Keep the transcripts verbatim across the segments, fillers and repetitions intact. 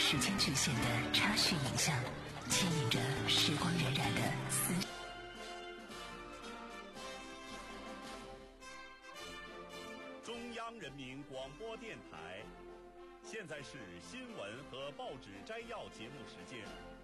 时间直线的插叙影像，牵引着时光荏苒的思。 中央人民广播电台，现在是新闻和报纸摘要节目时间。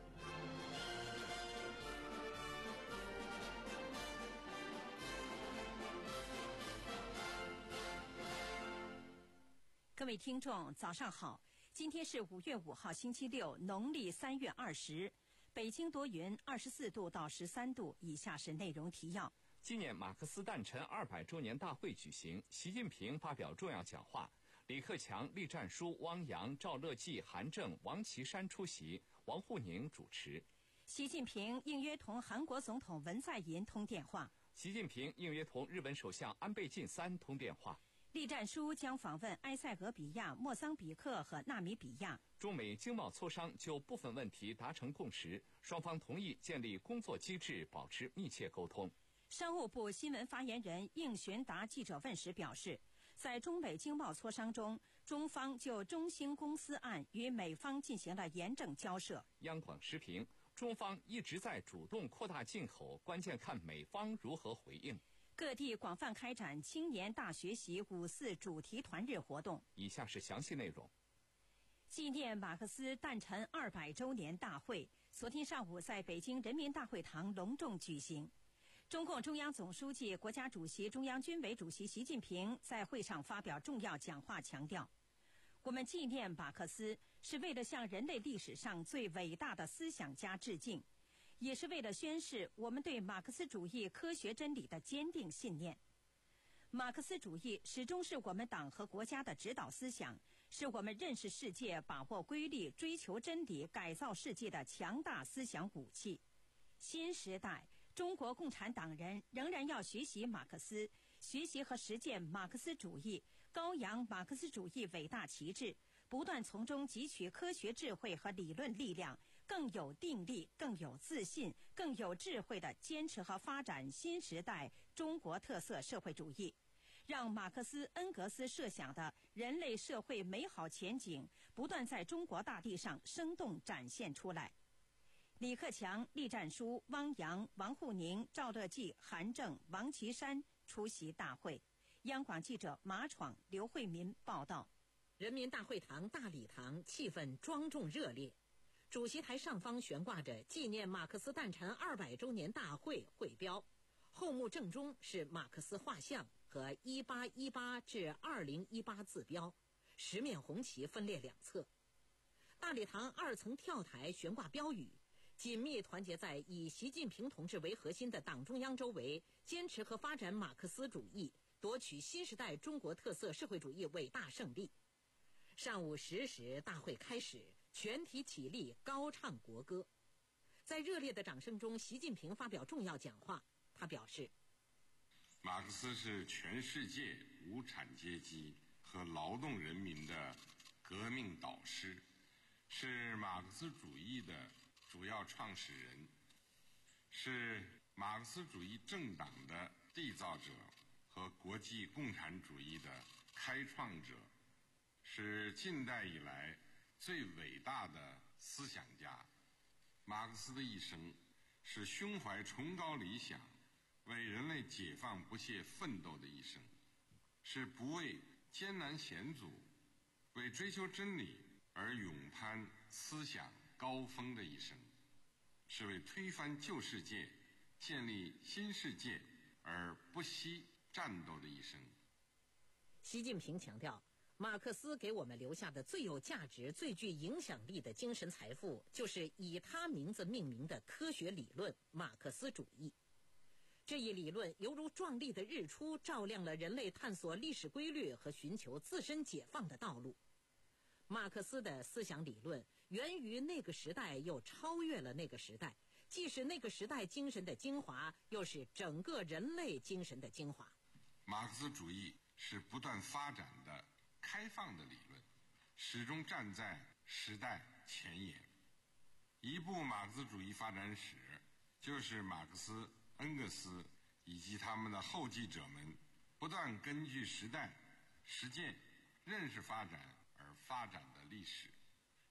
各位听众，早上好！今天是五月五号，星期六，农历三月二十。北京多云，二十四度到十三度。以下是内容提要： 纪念马克思诞辰二百周年大会举行，习近平发表重要讲话，李克强、栗战书、汪洋、赵乐际、韩正、王岐山出席，王沪宁主持。 习近平应约同韩国总统文在寅通电话。 习近平应约同日本首相安倍晋三通电话。 栗战书将访问埃塞俄比亚、莫桑比克和纳米比亚。 中美经贸磋商就部分问题达成共识，双方同意建立工作机制，保持密切沟通。 商务部新闻发言人应询答记者问时表示，在中美经贸磋商中，中方就中兴公司案与美方进行了严正交涉。 央广时评，中方一直在主动扩大进口，关键看美方如何回应。 各地广泛开展青年大学习五四主题团日活动。 以下是详细内容。 纪念马克思诞辰二百周年大会昨天上午在北京人民大会堂隆重举行。中共中央总书记、国家主席、中央军委主席习近平在会上发表重要讲话，强调，我们纪念马克思是为了向人类历史上最伟大的思想家致敬，也是为了宣示我们对马克思主义科学真理的坚定信念。马克思主义始终是我们党和国家的指导思想，是我们认识世界、把握规律、追求真理、改造世界的强大思想武器。新时代中国共产党人仍然要学习马克思，学习和实践马克思主义，高扬马克思主义伟大旗帜，不断从中汲取科学智慧和理论力量，更有定力、更有自信、更有智慧地坚持和发展新时代中国特色社会主义，让马克思恩格斯设想的人类社会美好前景不断在中国大地上生动展现出来。李克强、栗战书、汪洋、王沪宁、赵乐际、韩正、王岐山出席大会。央广记者马闯、刘慧民报道。 人民大会堂大礼堂气氛庄重热烈，主席台上方悬挂着纪念马克思诞辰二百周年大会会标，后幕正中是马克思画像和一八一八至二零一八字标，十面红旗分列两侧。大礼堂二层跳台悬挂标语，紧密团结在以习近平同志为核心的党中央周围，坚持和发展马克思主义，夺取新时代中国特色社会主义伟大胜利。上午十时，大会开始，全体起立高唱国歌。在热烈的掌声中，习近平发表重要讲话。他表示， 马克思是全世界无产阶级和劳动人民的革命导师，是马克思主义的主要创始人，是马克思主义政党的缔造者和国际共产主义的开创者，是近代以来最伟大的思想家。马克思的一生是胸怀崇高理想，为人类解放不懈奋斗的一生，是不畏艰难险阻，为追求真理而勇攀思想高峰的一生，是为推翻旧世界、建立新世界而不惜战斗的一生。 习近平强调，马克思给我们留下的最有价值、最具影响力的精神财富，就是以他名字命名的科学理论——马克思主义。这一理论犹如壮丽的日出，照亮了人类探索历史规律和寻求自身解放的道路。马克思的思想理论源于那个时代，又超越了那个时代，既是那个时代精神的精华，又是整个人类精神的精华。 马克思主义是不断发展的开放的理论，始终站在时代前沿。一部马克思主义发展史，就是马克思、恩格斯以及他们的后继者们不断根据时代、实践、认识发展而发展的历史。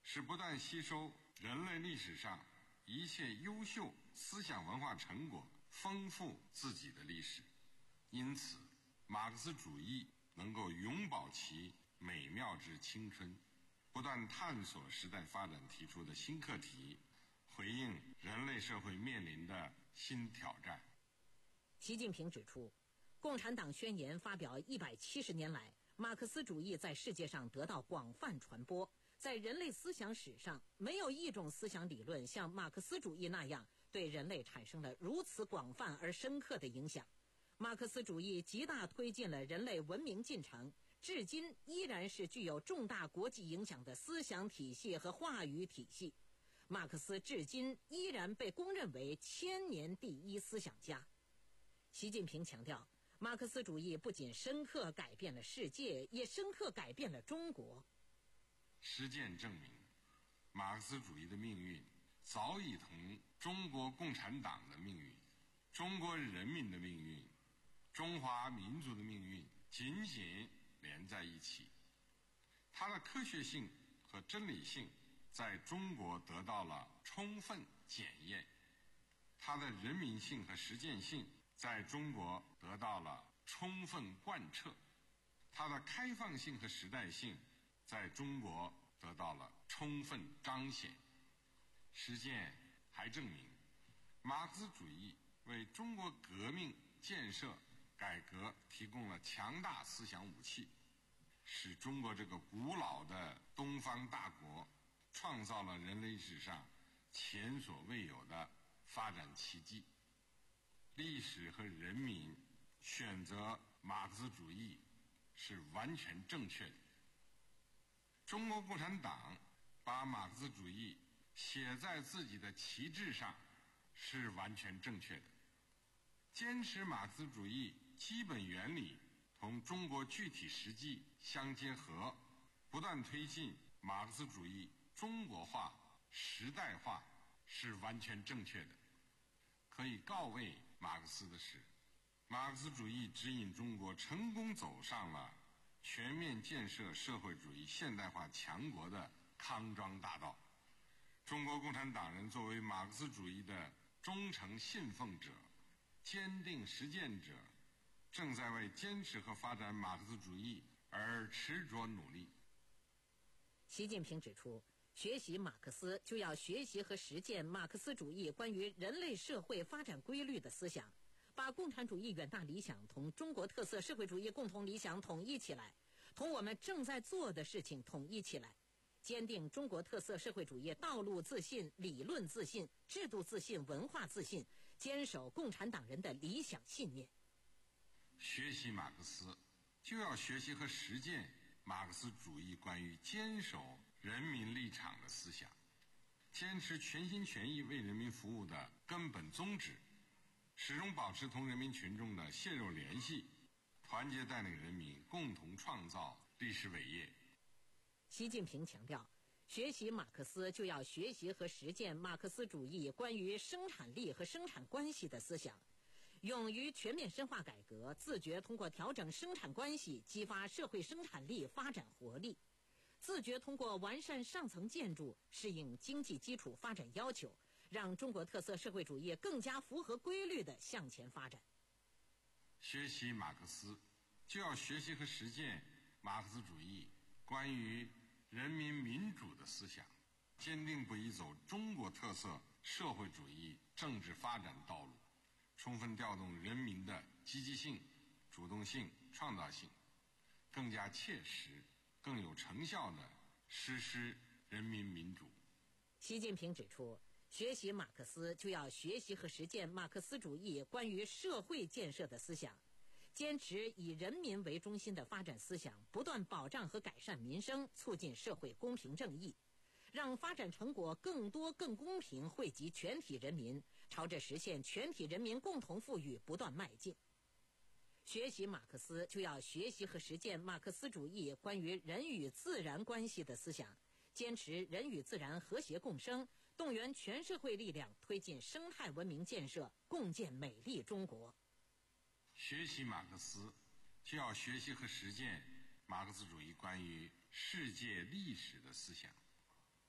是不断吸收人类历史上一切优秀思想文化成果，丰富自己的历史。因此，马克思主义能够永葆其美妙之青春，不断探索时代发展提出的新课题，回应人类社会面临的新挑战。 习近平指出，共产党宣言发表一百七十年来，马克思主义在世界上得到广泛传播，在人类思想史上，没有一种思想理论像马克思主义那样对人类产生了如此广泛而深刻的影响。马克思主义极大推进了人类文明进程，至今依然是具有重大国际影响的思想体系和话语体系。马克思至今依然被公认为千年第一思想家。习近平强调，马克思主义不仅深刻改变了世界，也深刻改变了中国。 实践证明，马克思主义的命运早已同中国共产党的命运、中国人民的命运、中华民族的命运紧紧连在一起。它的科学性和真理性在中国得到了充分检验，它的人民性和实践性在中国得到了充分贯彻，它的开放性和时代性在中国得到了充分彰显。实践还证明，马克思主义为中国革命建设改革提供了强大思想武器，使中国这个古老的东方大国创造了人类史上前所未有的发展奇迹。历史和人民选择马克思主义是完全正确的。中国共产党把马克思主义写在自己的旗帜上是完全正确的。坚持马克思主义基本原理同中国具体实际相结合，不断推进马克思主义中国化、时代化是完全正确的。可以告慰马克思的是，马克思主义指引中国成功走上了全面建设社会主义现代化强国的康庄大道。中国共产党人作为马克思主义的忠诚信奉者、坚定实践者，正在为坚持和发展马克思主义而执着努力。 习近平指出，学习马克思就要学习和实践马克思主义关于人类社会发展规律的思想，把共产主义远大理想同中国特色社会主义共同理想统一起来，同我们正在做的事情统一起来，坚定中国特色社会主义道路自信、理论自信、制度自信、文化自信，坚守共产党人的理想信念。 学习马克思就要学习和实践马克思主义关于坚守人民立场的思想，坚持全心全意为人民服务的根本宗旨，始终保持同人民群众的血肉联系，团结带领人民共同创造历史伟业。 习近平强调，学习马克思就要学习和实践马克思主义关于生产力和生产关系的思想，勇于全面深化改革，自觉通过调整生产关系激发社会生产力发展活力，自觉通过完善上层建筑适应经济基础发展要求，让中国特色社会主义更加符合规律地向前发展。 学习马克思就要学习和实践马克思主义关于人民民主的思想，坚定不移走中国特色社会主义政治发展道路，充分调动人民的积极性、主动性、创造性，更加切实、更有成效地实施人民民主。 习近平指出，学习马克思就要学习和实践马克思主义关于社会建设的思想，坚持以人民为中心的发展思想，不断保障和改善民生，促进社会公平正义，让发展成果更多更公平惠及全体人民，朝着实现全体人民共同富裕不断迈进。学习马克思就要学习和实践马克思主义关于人与自然关系的思想，坚持人与自然和谐共生，动员全社会力量推进生态文明建设，共建美丽中国。 学习马克思就要学习和实践马克思主义关于世界历史的思想，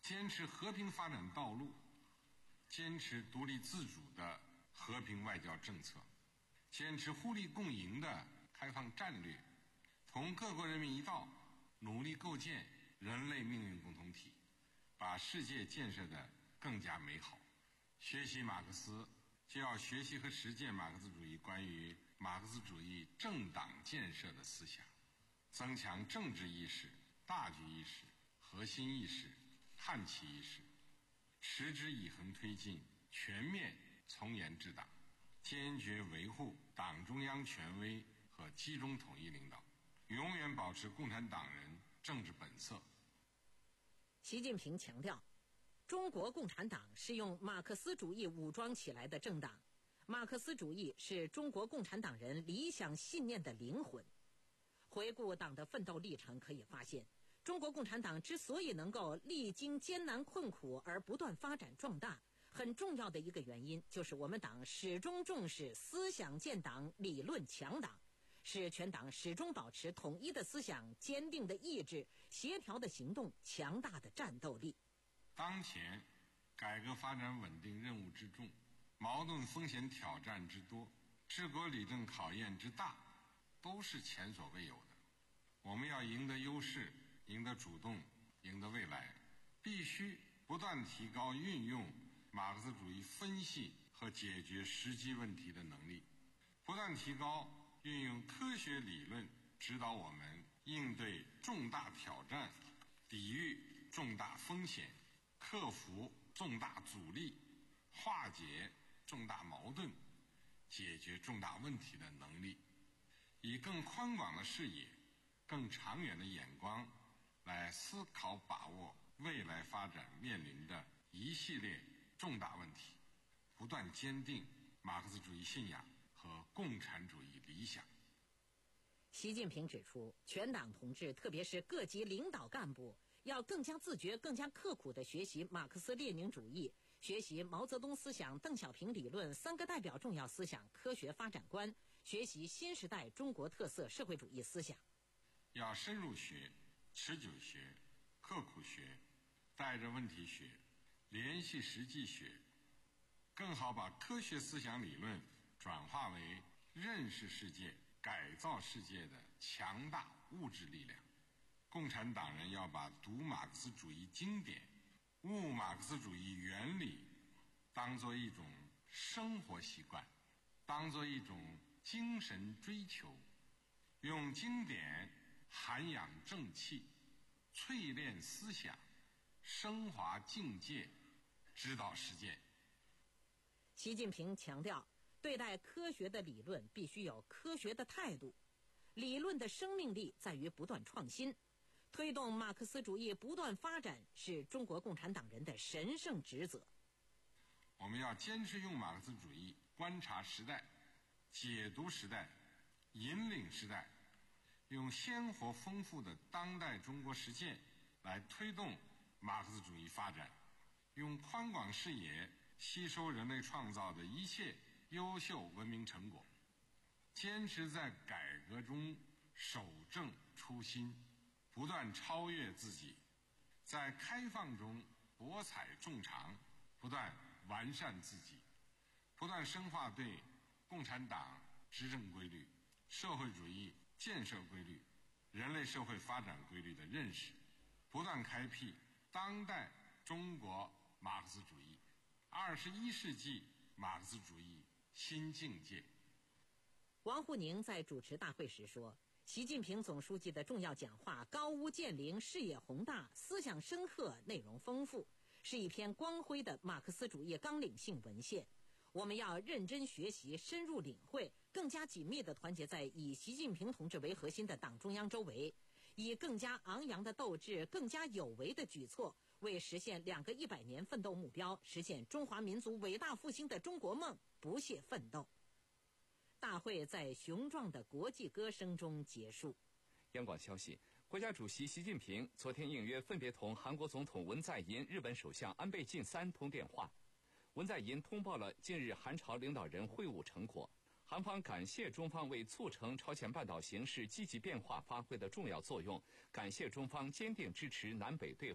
坚持和平发展道路，坚持独立自主的和平外交政策，坚持互利共赢的开放战略，同各国人民一道，努力构建人类命运共同体，把世界建设得更加美好。学习马克思，就要学习和实践马克思主义关于马克思主义政党建设的思想，增强政治意识、大局意识、核心意识、汉企意识，持之以恒推进全面从严治党，坚决维护党中央权威和集中统一领导，永远保持共产党人政治本色。 习近平强调，中国共产党是用马克思主义武装起来的政党，马克思主义是中国共产党人理想信念的灵魂。回顾党的奋斗历程，可以发现，中国共产党之所以能够历经艰难困苦而不断发展壮大，很重要的一个原因就是我们党始终重视思想建党、理论强党，使全党始终保持统一的思想、坚定的意志、协调的行动、强大的战斗力。 当前改革发展稳定任务之重，矛盾风险挑战之多，治国理政考验之大，都是前所未有的。我们要赢得优势，赢得主动，赢得未来，必须不断提高运用马克思主义分析和解决实际问题的能力，不断提高运用科学理论指导我们应对重大挑战，抵御重大风险，克服重大阻力，化解重大矛盾，解决重大问题的能力，以更宽广的视野、更长远的眼光来思考把握未来发展面临的一系列重大问题，不断坚定马克思主义信仰和共产主义理想。 习近平指出，全党同志，特别是各级领导干部，要更加自觉、更加刻苦地学习马克思列宁主义，学习毛泽东思想、邓小平理论、三个代表重要思想、科学发展观，学习新时代中国特色社会主义思想。 要深入学、持久学、刻苦学，带着问题学，联系实际学，更好把科学思想理论转化为认识世界、改造世界的强大物质力量。共产党人要把读马克思主义经典、悟马克思主义原理当作一种生活习惯，当作一种精神追求，用经典涵养正气，淬炼思想，升华境界，指导实践。 习近平强调，对待科学的理论必须有科学的态度，理论的生命力在于不断创新，推动马克思主义不断发展是中国共产党人的神圣职责。 我们要坚持用马克思主义观察时代、解读时代、引领时代，用鲜活丰富的当代中国实践来推动马克思主义发展，用宽广视野吸收人类创造的一切优秀文明成果，坚持在改革中守正初心，不断超越自己，在开放中博采众长，不断完善自己，不断深化对共产党执政规律、社会主义建设规律、人类社会发展规律的认识，不断开辟当代中国马克思主义、二十一世纪马克思主义新境界。 王沪宁在主持大会时说，习近平总书记的重要讲话高屋建瓴，视野宏大，思想深刻，内容丰富，是一篇光辉的马克思主义纲领性文献。我们要认真学习，深入领会，更加紧密地团结在以习近平同志为核心的党中央周围，以更加昂扬的斗志、更加有为的举措，为实现两个一百年奋斗目标、实现中华民族伟大复兴的中国梦不懈奋斗。大会在雄壮的国际歌声中结束。 央广消息，国家主席习近平昨天应约分别同韩国总统文在寅、日本首相安倍晋三通电话。文在寅通报了近日韩朝领导人会晤成果，韩方感谢中方为促成朝鲜半岛形势积极变化发挥的重要作用，感谢中方坚定支持南北对话，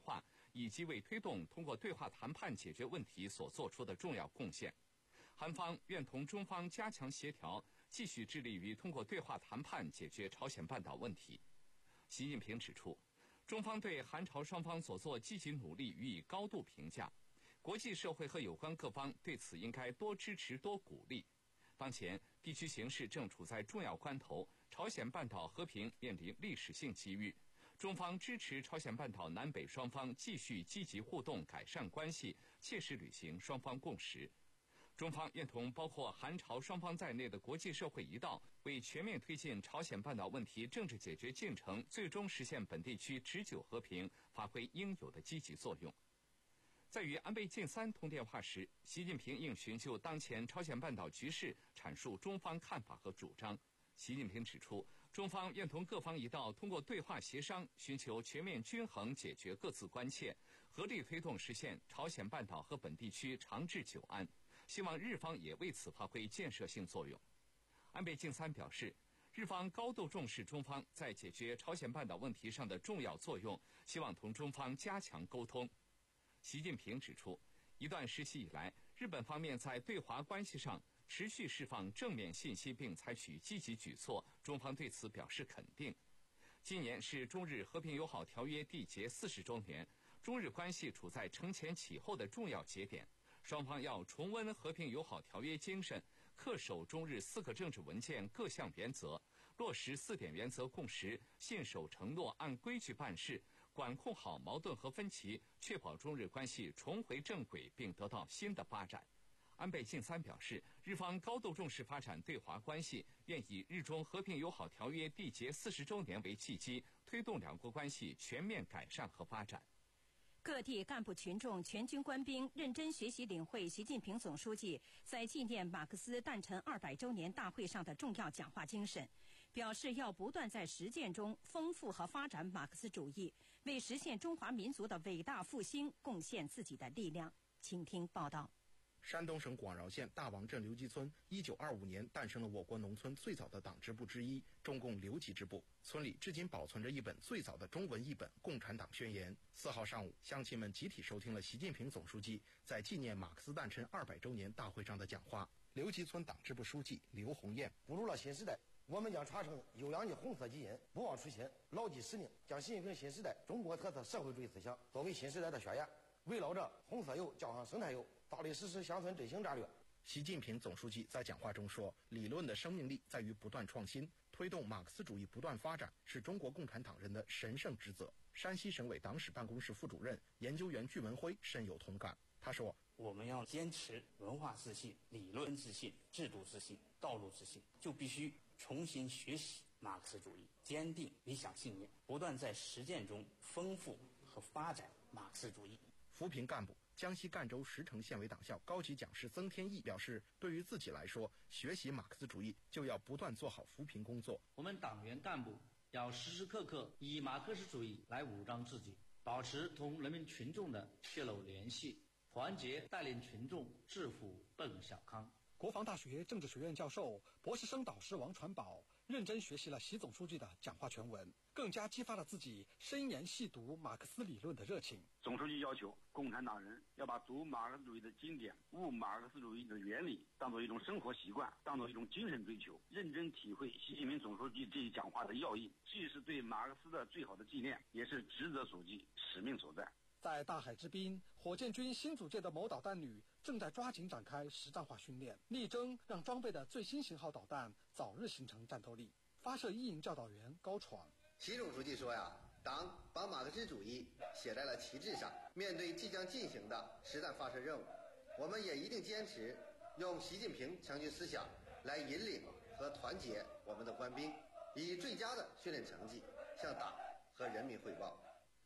以及为推动通过对话谈判解决问题所做出的重要贡献。韩方愿同中方加强协调，继续致力于通过对话谈判解决朝鲜半岛问题。习近平指出，中方对韩朝双方所做积极努力予以高度评价，国际社会和有关各方对此应该多支持多鼓励。当前地区形势正处在重要关头，朝鲜半岛和平面临历史性机遇，中方支持朝鲜半岛南北双方继续积极互动，改善关系，切实履行双方共识。中方愿同包括韩朝双方在内的国际社会一道，为全面推进朝鲜半岛问题政治解决进程，最终实现本地区持久和平发挥应有的积极作用。在与安倍晋三通电话时，习近平应寻就当前朝鲜半岛局势阐述中方看法和主张。习近平指出，中方愿同各方一道，通过对话协商，寻求全面均衡解决各自关切，合力推动实现朝鲜半岛和本地区长治久安。希望日方也为此发挥建设性作用。安倍晋三表示，日方高度重视中方在解决朝鲜半岛问题上的重要作用，希望同中方加强沟通。习近平指出，一段时期以来，日本方面在对华关系上持续释放正面信息并采取积极举措，中方对此表示肯定。今年是中日和平友好条约缔结四十周年，中日关系处在承前启后的重要节点。双方要重温和平友好条约精神，恪守中日四个政治文件各项原则，落实四点原则共识，信守承诺，按规矩办事，管控好矛盾和分歧，确保中日关系重回正轨并得到新的发展。安倍晋三表示，日方高度重视发展对华关系，愿以日中和平友好条约缔结四十周年为契机，推动两国关系全面改善和发展。 各地干部群众、全军官兵认真学习领会习近平总书记在纪念马克思诞辰二百周年大会上的重要讲话精神，表示要不断在实践中丰富和发展马克思主义，为实现中华民族的伟大复兴贡献自己的力量。请听报道。 山东省广饶县大王镇刘集村一九二五年诞生了我国农村最早的党支部之一中共刘集支部，村里至今保存着一本最早的中文译本《共产党宣言》。四号上午，乡亲们集体收听了习近平总书记在纪念马克思诞辰二百周年大会上的讲话。刘集村党支部书记刘红艳： 步入了新时代，我们将传承优良的红色基因，不忘初心，牢记使命，将习近平新时代中国特色社会主义思想作为新时代的宣言，围绕着红色油浇上生态油，大力实施乡村振兴战略。 习近平总书记在讲话中说，理论的生命力在于不断创新，推动马克思主义不断发展是中国共产党人的神圣职责。山西省委党史办公室副主任、研究员具文辉深有同感。他说， 我们要坚持文化自信、理论自信、制度自信、道路自信，就必须重新学习马克思主义，坚定理想信念，不断在实践中丰富和发展马克思主义。 扶贫干部江西赣州石城县委党校高级讲师曾天毅表示，对于自己来说，学习马克思主义就要不断做好扶贫工作。 我们党员干部要时时刻刻以马克思主义来武装自己，保持同人民群众的血肉联系，团结带领群众致富奔小康。 国防大学政治学院教授、博士生导师王传宝认真学习了习总书记的讲话全文，更加激发了自己深研细读马克思理论的热情。 总书记要求共产党人要把读马克思主义的经典、悟马克思主义的原理当作一种生活习惯，当作一种精神追求，认真体会习近平总书记这一讲话的要义，既是对马克思的最好的纪念，也是职责所记、使命所在。 在大海之滨，火箭军新组建的某导弹旅正在抓紧展开实战化训练，力争让装备的最新型号导弹早日形成战斗力。发射一营教导员高闯： 习总书记说呀，党把马克思主义写在了旗帜上，面对即将进行的实弹发射任务，我们也一定坚持用习近平强军思想来引领和团结我们的官兵，以最佳的训练成绩向党和人民汇报。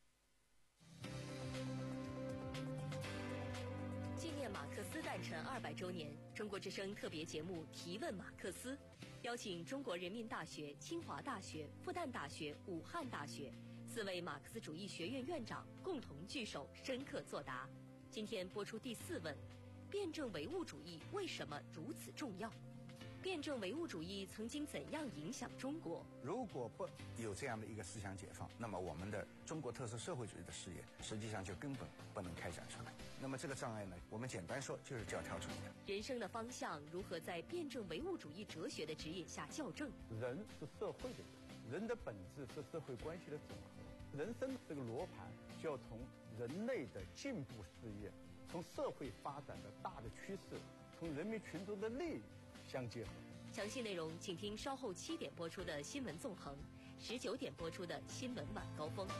纪念马克思诞辰二百周年，中国之声特别节目《提问马克思》，邀请中国人民大学、清华大学、复旦大学、武汉大学四位马克思主义学院院长共同聚首，深刻作答。今天播出第四问：辩证唯物主义为什么如此重要？ 辩证唯物主义曾经怎样影响中国？ 如果不有这样的一个思想解放，那么我们的中国特色社会主义的事业实际上就根本不能开展出来。那么这个障碍呢，我们简单说就是教条主义的。 人生的方向如何在辩证唯物主义哲学的指引下校正？ 人是社会的人，人的本质是社会关系的总和。人生这个罗盘就要从人类的进步事业，从社会发展的大的趋势，从人民群众的利益相结合。 详细内容请听稍后七点播出的新闻纵横，十九点播出的新闻晚高峰。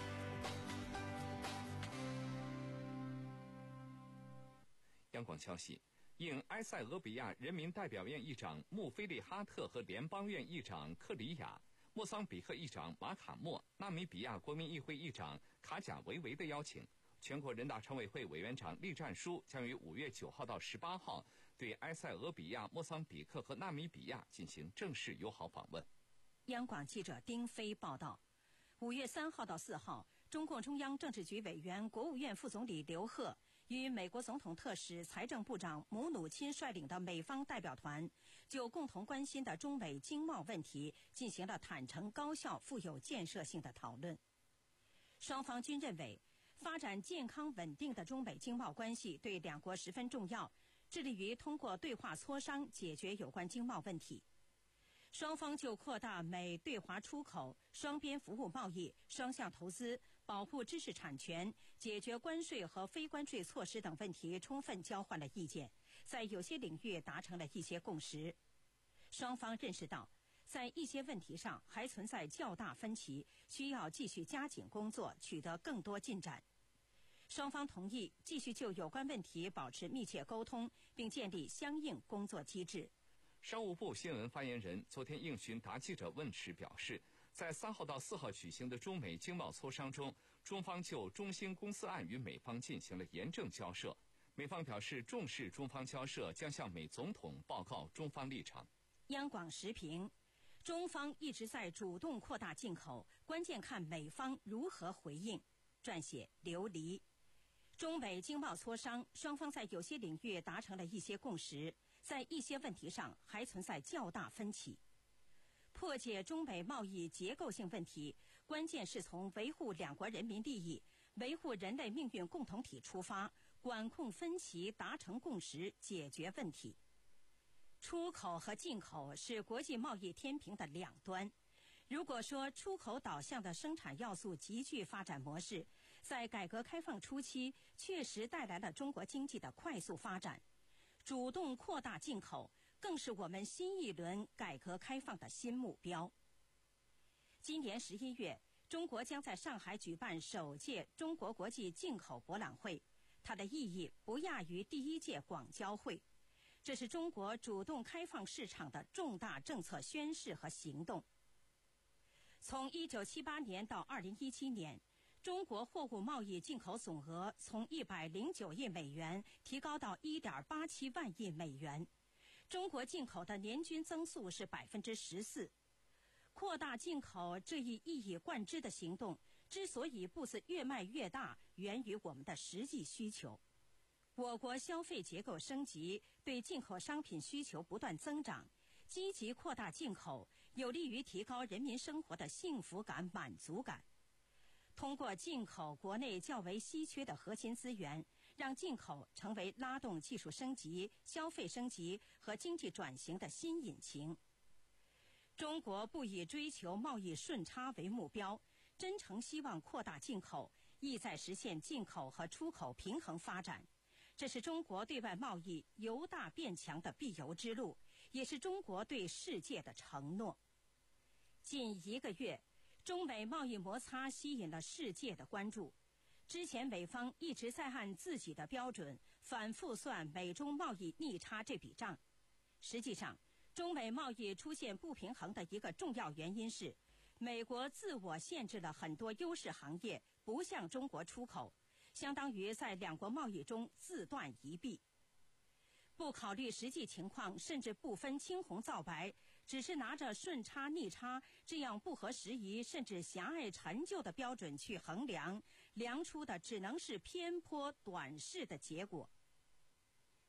央广消息，应埃塞俄比亚人民代表院议长穆菲利哈特和联邦院议长克里亚、莫桑比克议长马卡莫、纳米比亚国民议会议长卡贾维维的邀请，全国人大常委会委员长栗战书将于五月九号到十八号对埃塞俄比亚、莫桑比克和纳米比亚进行正式友好访问。 央广记者丁飞报道，五月三号到四号，中共中央政治局委员、国务院副总理刘鹤与美国总统特使、财政部长姆努钦率领的美方代表团，就共同关心的中美经贸问题进行了坦诚、高效、富有建设性的讨论。双方均认为，发展健康稳定的中美经贸关系对两国十分重要，致力于通过对话磋商解决有关经贸问题。双方就扩大美对华出口、双边服务贸易、双向投资、保护知识产权、解决关税和非关税措施等问题充分交换了意见，在有些领域达成了一些共识。双方认识到，在一些问题上还存在较大分歧，需要继续加紧工作，取得更多进展。双方同意继续就有关问题保持密切沟通，并建立相应工作机制。 商务部新闻发言人昨天应询答记者问时表示，在三号到四号举行的中美经贸磋商中，中方就中兴公司案与美方进行了严正交涉。美方表示重视中方交涉，将向美总统报告中方立场。 央广时评，中方一直在主动扩大进口，关键看美方如何回应。撰写刘黎。中美经贸磋商，双方在有些领域达成了一些共识，在一些问题上还存在较大分歧。破解中美贸易结构性问题，关键是从维护两国人民利益、维护人类命运共同体出发，管控分歧，达成共识，解决问题。出口和进口是国际贸易天平的两端。如果说出口导向的生产要素极具发展模式，在改革开放初期确实带来了中国经济的快速发展，主动扩大进口更是我们新一轮改革开放的新目标。今年十一月，中国将在上海举办首届中国国际进口博览会，它的意义不亚于第一届广交会。这是中国主动开放市场的重大政策宣示和行动。从一九七八年到二零一七年，中国货物贸易进口总额从一百零九亿美元提高到一点八七万亿美元，中国进口的年均增速是百分之十四。扩大进口这一一以贯之的行动，之所以步子越迈越大，源于我们的实际需求。我国消费结构升级，对进口商品需求不断增长，积极扩大进口，有利于提高人民生活的幸福感、满足感。通过进口国内较为稀缺的核心资源，让进口成为拉动技术升级、消费升级和经济转型的新引擎。中国不以追求贸易顺差为目标，真诚希望扩大进口，意在实现进口和出口平衡发展。这是中国对外贸易由大变强的必由之路，也是中国对世界的承诺。近一个月，中美贸易摩擦吸引了世界的关注。之前美方一直在按自己的标准反复算美中贸易逆差这笔账。实际上，中美贸易出现不平衡的一个重要原因是，美国自我限制了很多优势行业不向中国出口，相当于在两国贸易中自断一臂。不考虑实际情况，甚至不分青红皂白，只是拿着顺差逆差这样不合时宜甚至狭隘陈旧的标准去衡量，量出的只能是偏颇短视的结果。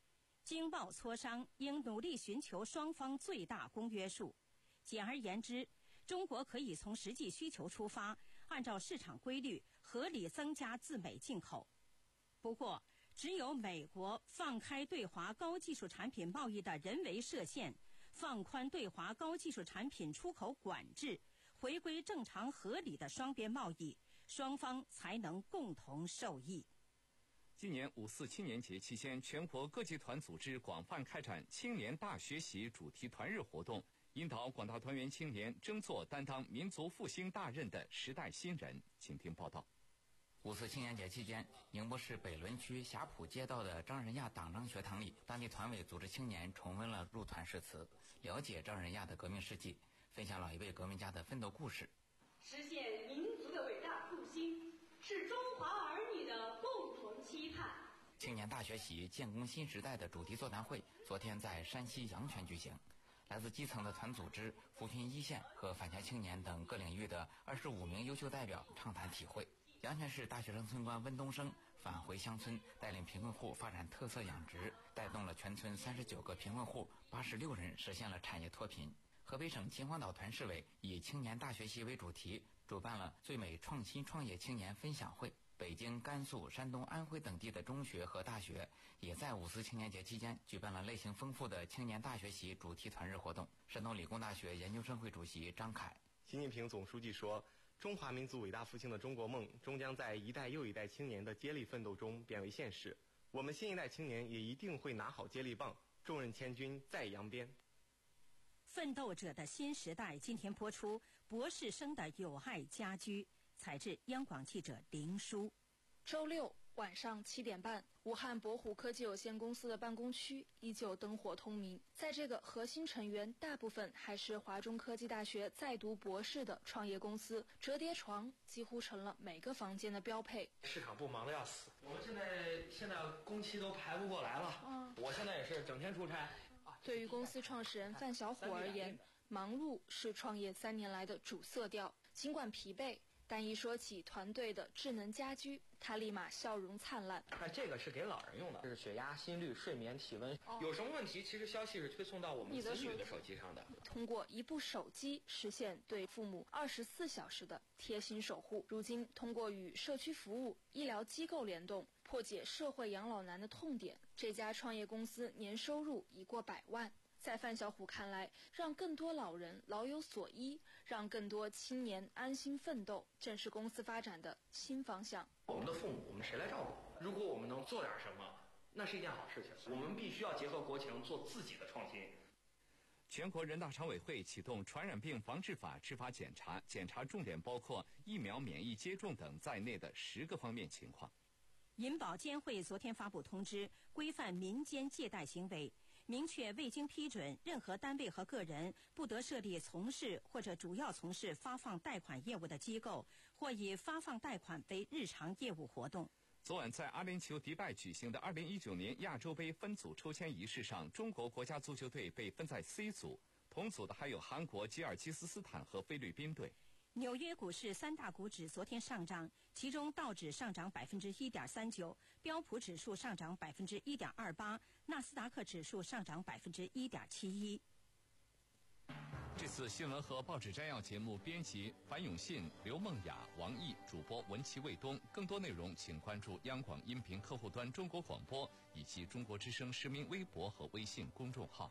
经贸磋商应努力寻求双方最大公约数。简而言之，中国可以从实际需求出发，按照市场规律合理增加自美进口。不过，只有美国放开对华高技术产品贸易的人为设限，放宽对华高技术产品出口管制，回归正常合理的双边贸易，双方才能共同受益。 今年五四青年节期间，全国各级团组织广泛开展青年大学习主题团日活动，引导广大团员青年争做担当民族复兴大任的时代新人。请听报道。 五四青年节期间，宁波市北仑区霞浦街道的张仁亚党章学堂里，当地团委组织青年重温了入团誓词，了解张仁亚的革命事迹，分享老一辈革命家的奋斗故事。 实现民族的伟大复兴，是中华儿女的共同期盼。 青年大学习建功新时代的主题座谈会昨天在山西阳泉举行，来自基层的团组织、扶贫一线和反侨青年等各领域的二十五名优秀代表畅谈体会。阳泉市大学生村官温东升返回乡村，带领贫困户发展特色养殖，带动了全村三十九个贫困户八十六人实现了产业脱贫。河北省秦皇岛团市委以青年大学习为主题，主办了最美创新创业青年分享会。北京、甘肃、山东、安徽等地的中学和大学也在五四青年节期间举办了类型丰富的青年大学习主题团日活动。山东理工大学研究生会主席张凯： 习近平总书记说，中华民族伟大复兴的中国梦终将在一代又一代青年的接力奋斗中变为现实。我们新一代青年也一定会拿好接力棒，重任千钧在扬鞭。 奋斗者的新时代今天播出博士生的有爱家居，采自央广记者林舒。 周六晚上七点半，武汉博虎科技有限公司的办公区依旧灯火通明。在这个核心成员大部分还是华中科技大学在读博士的创业公司，折叠床几乎成了每个房间的标配。 市场部忙得要死，我们现在现在工期都排不过来了。嗯，我现在也是整天出差。 对于公司创始人范小虎而言，忙碌是创业三年来的主色调。尽管疲惫，但一说起团队的智能家居，他立马笑容灿烂。 那这个是给老人用的，这是血压、心率、睡眠、体温，哦、有什么问题，其实消息是推送到我们子女的手机上的。 通过一部手机实现对父母二十四小时的贴心守护。如今，通过与社区服务、医疗机构联动，破解社会养老难的痛点，这家创业公司年收入已过百万。在范小虎看来，让更多老人老有所依，让更多青年安心奋斗，正是公司发展的新方向。 我们的父母，我们谁来照顾？如果我们能做点什么，那是一件好事情。我们必须要结合国情，做自己的创新。 全国人大常委会启动《传染病防治法》执法检查，检查重点包括疫苗免疫接种等在内的十个方面情况。 银保监会昨天发布通知，规范民间借贷行为，明确未经批准，任何单位和个人不得设立从事或者主要从事发放贷款业务的机构，或以发放贷款为日常业务活动。 昨晚在阿联酋迪拜举行的二零一九年亚洲杯分组抽签仪式上，中国国家足球队被分在 C 组，同组的还有韩国、吉尔吉斯斯坦和菲律宾队。 纽约股市三大股指昨天上涨，其中道指上涨百分之一点三九，标普指数上涨百分之一点二八，纳斯达克指数上涨百分之一点七一。 这次新闻和报纸摘要节目编辑樊永信、刘梦雅、王毅，主播文琪、卫东。更多内容请关注央广音频客户端中国广播以及中国之声实名微博和微信公众号。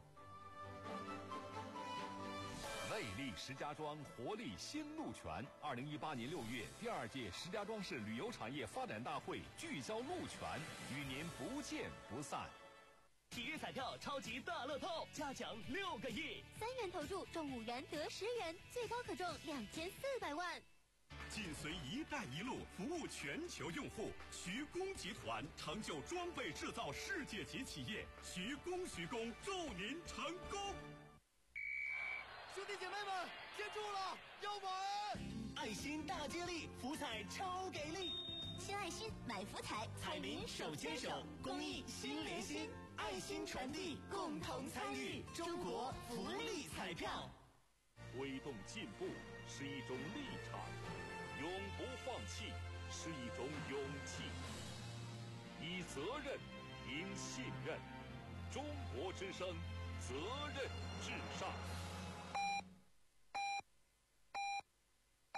魅力石家庄，活力新路权。二零一八年六月，第二届石家庄市旅游产业发展大会聚焦路权，与您不见不散。 体育彩票超级大乐透，加奖六个亿， 三元投注中五元得十元，最高可中两千四百万。 紧随“一带一路”，服务全球用户，徐工集团成就装备制造世界级企业。徐工，徐工，祝您成功！ 兄弟姐妹们，接住了，要玩！爱心大接力，福彩超给力！ 新爱心买福彩， 彩民手牵手，公益心连心，爱心传递，共同参与中国福利彩票。 推动进步是一种立场，永不放弃是一种勇气。以责任，赢信任， 中国之声，责任至上。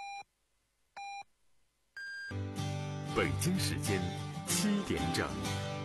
北京时间七点整。